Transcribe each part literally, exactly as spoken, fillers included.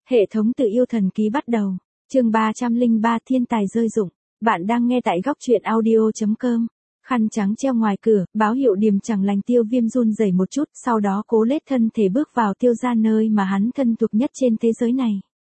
Hệ thống tự yêu thần ký bắt đầu. Chương ba trăm lẻ ba Thiên tài rơi rụng. Bạn đang nghe tại góc truyện audio chấm com. Khăn trắng treo ngoài cửa, báo hiệu điềm chẳng lành. Tiêu Viêm run rẩy một chút, sau đó cố lết thân thể bước vào Tiêu gia, nơi mà hắn thân thuộc nhất trên thế giới này.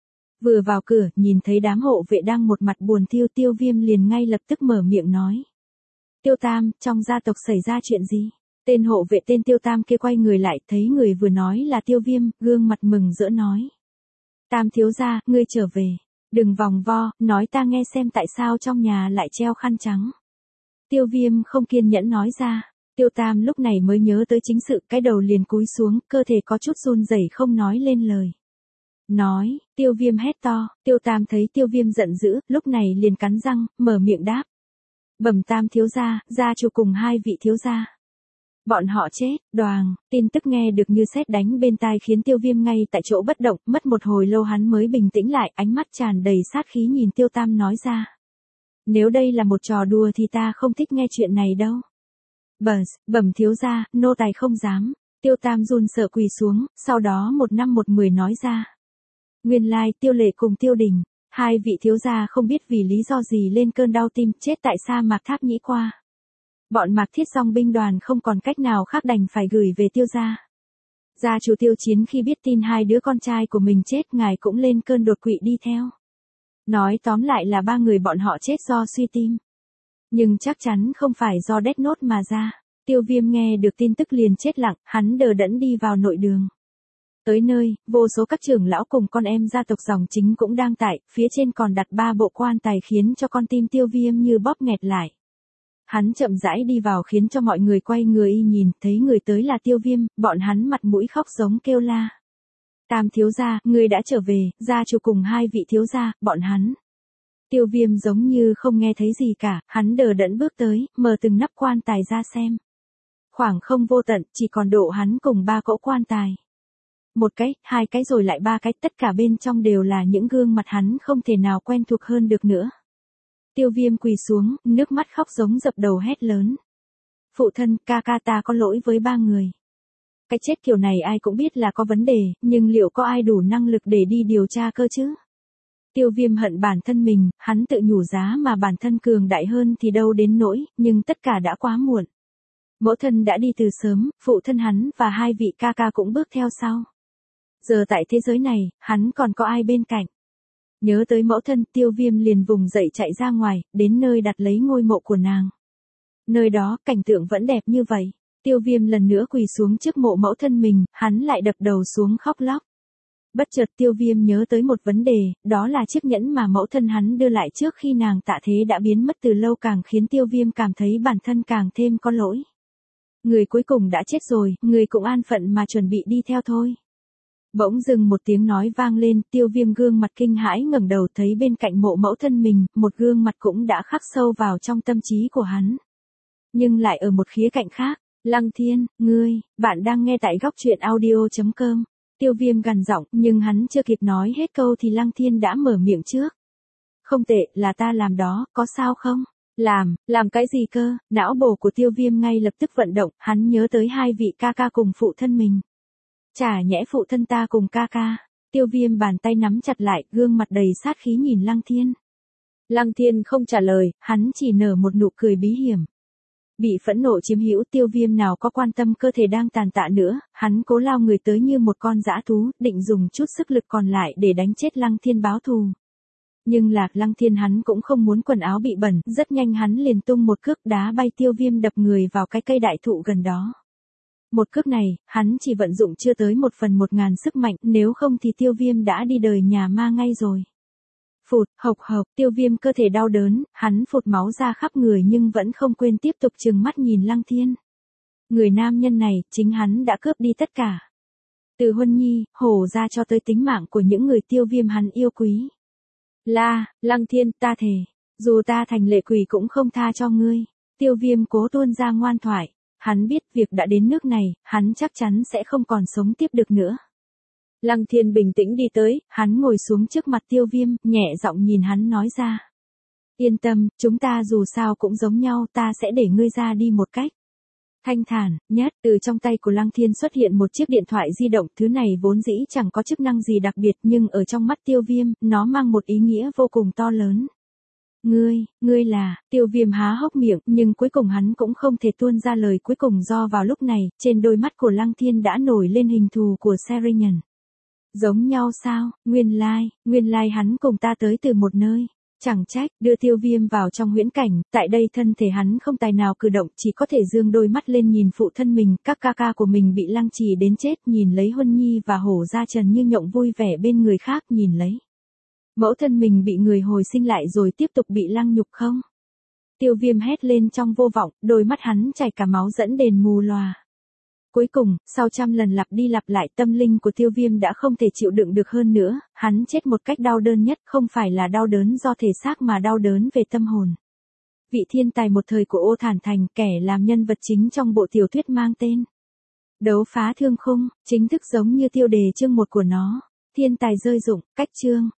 Vừa vào cửa, nhìn thấy đám hộ vệ đang một mặt buồn thiêu, Tiêu Viêm liền ngay lập tức mở miệng nói. Tiêu Tam, trong gia tộc xảy ra chuyện gì? Tên hộ vệ tên Tiêu Tam kia quay người lại, thấy người vừa nói là Tiêu Viêm, gương mặt mừng rỡ nói. Tam thiếu gia, ngươi trở về. Đừng vòng vo, nói ta nghe xem tại sao trong nhà lại treo khăn trắng. Tiêu Viêm không kiên nhẫn nói ra. Tiêu Tam lúc này mới nhớ tới chính sự, cái đầu liền cúi xuống, cơ thể có chút run rẩy không nói lên lời. Nói, Tiêu Viêm hét to. Tiêu Tam thấy Tiêu Viêm giận dữ, lúc này liền cắn răng, mở miệng đáp. Bẩm Tam thiếu gia, gia chủ cùng hai vị thiếu gia. Bọn họ chết. Đoàng, tin tức nghe được như sét đánh bên tai khiến Tiêu Viêm ngay tại chỗ bất động, mất một hồi lâu hắn mới bình tĩnh lại, ánh mắt tràn đầy sát khí nhìn Tiêu Tam nói ra. Nếu đây là một trò đùa thì ta không thích nghe chuyện này đâu. Bẩm, bẩm thiếu gia, nô tài không dám. Tiêu Tam run sợ quỳ xuống, sau đó một năm một mười nói ra. Nguyên lai Tiêu Lệ cùng Tiêu Đình, hai vị thiếu gia không biết vì lý do gì lên cơn đau tim, chết tại sa mạc Tháp Nhĩ Qua. Bọn Mạc Thiết dòng binh đoàn không còn cách nào khác đành phải gửi về Tiêu gia. Gia chủ Tiêu Chiến khi biết tin hai đứa con trai của mình chết, ngài cũng lên cơn đột quỵ đi theo. Nói tóm lại là ba người bọn họ chết do suy tim. Nhưng chắc chắn không phải do Death Note mà ra. Tiêu Viêm nghe được tin tức liền chết lặng, hắn đờ đẫn đi vào nội đường. Tới nơi, vô số các trưởng lão cùng con em gia tộc dòng chính cũng đang tại, phía trên còn đặt ba bộ quan tài khiến cho con tim Tiêu Viêm như bóp nghẹt lại. Hắn chậm rãi đi vào khiến cho mọi người quay người y nhìn, thấy người tới là Tiêu Viêm, bọn hắn mặt mũi khóc giống kêu la. Tam thiếu gia, người đã trở về, gia chủ cùng hai vị thiếu gia, bọn hắn. Tiêu Viêm giống như không nghe thấy gì cả, hắn đờ đẫn bước tới, mở từng nắp quan tài ra xem. Khoảng không vô tận, chỉ còn độ hắn cùng ba cỗ quan tài. Một cái, hai cái rồi lại ba cái, tất cả bên trong đều là những gương mặt hắn không thể nào quen thuộc hơn được nữa. Tiêu Viêm quỳ xuống, nước mắt khóc giống dập đầu hét lớn. Phụ thân, ca ca ta có lỗi với ba người. Cái chết kiểu này ai cũng biết là có vấn đề, nhưng liệu có ai đủ năng lực để đi điều tra cơ chứ? Tiêu Viêm hận bản thân mình, hắn tự nhủ giá mà bản thân cường đại hơn thì đâu đến nỗi, nhưng tất cả đã quá muộn. Mẫu thân đã đi từ sớm, phụ thân hắn và hai vị ca ca cũng bước theo sau. Giờ tại thế giới này, hắn còn có ai bên cạnh? Nhớ tới mẫu thân, Tiêu Viêm liền vùng dậy chạy ra ngoài, đến nơi đặt lấy ngôi mộ của nàng. Nơi đó, cảnh tượng vẫn đẹp như vậy. Tiêu Viêm lần nữa quỳ xuống trước mộ mẫu thân mình, hắn lại đập đầu xuống khóc lóc. Bất chợt Tiêu Viêm nhớ tới một vấn đề, đó là chiếc nhẫn mà mẫu thân hắn đưa lại trước khi nàng tạ thế đã biến mất từ lâu, càng khiến Tiêu Viêm cảm thấy bản thân càng thêm có lỗi. Người cuối cùng đã chết rồi, người cũng an phận mà chuẩn bị đi theo thôi. Bỗng dưng một tiếng nói vang lên, Tiêu Viêm gương mặt kinh hãi ngẩng đầu thấy bên cạnh mộ mẫu thân mình, một gương mặt cũng đã khắc sâu vào trong tâm trí của hắn. Nhưng lại ở một khía cạnh khác, Lăng Thiên, ngươi, bạn đang nghe tại góc truyện audio chấm com. Tiêu Viêm gằn giọng, nhưng hắn chưa kịp nói hết câu thì Lăng Thiên đã mở miệng trước. Không tệ, là ta làm đó, có sao không? Làm, làm cái gì cơ? Não bộ của Tiêu Viêm ngay lập tức vận động, hắn nhớ tới hai vị ca ca cùng phụ thân mình. Chả nhẽ phụ thân ta cùng ca ca. Tiêu Viêm bàn tay nắm chặt lại, gương mặt đầy sát khí nhìn Lăng Thiên. Lăng Thiên không trả lời, hắn chỉ nở một nụ cười bí hiểm. Bị phẫn nộ chiếm hữu, Tiêu Viêm nào có quan tâm cơ thể đang tàn tạ nữa, hắn cố lao người tới như một con dã thú, định dùng chút sức lực còn lại để đánh chết Lăng Thiên báo thù. Nhưng Lạc Lăng Thiên hắn cũng không muốn quần áo bị bẩn, rất nhanh hắn liền tung một cước đá bay Tiêu Viêm đập người vào cái cây đại thụ gần đó. Một cước này, hắn chỉ vận dụng chưa tới một phần một ngàn sức mạnh, nếu không thì Tiêu Viêm đã đi đời nhà ma ngay rồi. Phụt, hộc hộc, Tiêu Viêm cơ thể đau đớn, hắn phụt máu ra khắp người nhưng vẫn không quên tiếp tục trừng mắt nhìn Lăng Thiên. Người nam nhân này, chính hắn đã cướp đi tất cả. Từ Huân Nhi, Hổ ra cho tới tính mạng của những người Tiêu Viêm hắn yêu quý. La, Lăng Thiên, ta thề, dù ta thành lệ quỷ cũng không tha cho ngươi. Tiêu Viêm cố tuôn ra ngoan thoại. Hắn biết việc đã đến nước này, hắn chắc chắn sẽ không còn sống tiếp được nữa. Lăng Thiên bình tĩnh đi tới, hắn ngồi xuống trước mặt Tiêu Viêm, nhẹ giọng nhìn hắn nói ra. Yên tâm, chúng ta dù sao cũng giống nhau, ta sẽ để ngươi ra đi một cách Thanh thản, nhát, từ trong tay của Lăng Thiên xuất hiện một chiếc điện thoại di động, thứ này vốn dĩ chẳng có chức năng gì đặc biệt nhưng ở trong mắt Tiêu Viêm, nó mang một ý nghĩa vô cùng to lớn. Ngươi, ngươi là, Tiêu Viêm há hốc miệng, nhưng cuối cùng hắn cũng không thể tuôn ra lời cuối cùng do vào lúc này, trên đôi mắt của Lăng Thiên đã nổi lên hình thù của Serinhan. Giống nhau sao, nguyên lai, nguyên lai hắn cùng ta tới từ một nơi. Chẳng trách, đưa Tiêu Viêm vào trong huyễn cảnh, tại đây thân thể hắn không tài nào cử động, chỉ có thể dương đôi mắt lên nhìn phụ thân mình, các ca ca của mình bị lăng trì đến chết, nhìn lấy Huân Nhi và Hổ Gia Trần Như Nhộng vui vẻ bên người khác nhìn lấy. Mẫu thân mình bị người hồi sinh lại rồi tiếp tục bị lăng nhục không? Tiêu Viêm hét lên trong vô vọng, đôi mắt hắn chảy cả máu dẫn đèn mù lòa. Cuối cùng, sau trăm lần lặp đi lặp lại, tâm linh của Tiêu Viêm đã không thể chịu đựng được hơn nữa, hắn chết một cách đau đớn nhất, không phải là đau đớn do thể xác mà đau đớn về tâm hồn. Vị thiên tài một thời của Ô Thản Thành, kẻ làm nhân vật chính trong bộ tiểu thuyết mang tên Đấu Phá Thương Khung, chính thức giống như tiêu đề chương một của nó. Thiên tài rơi rụng, cách chương.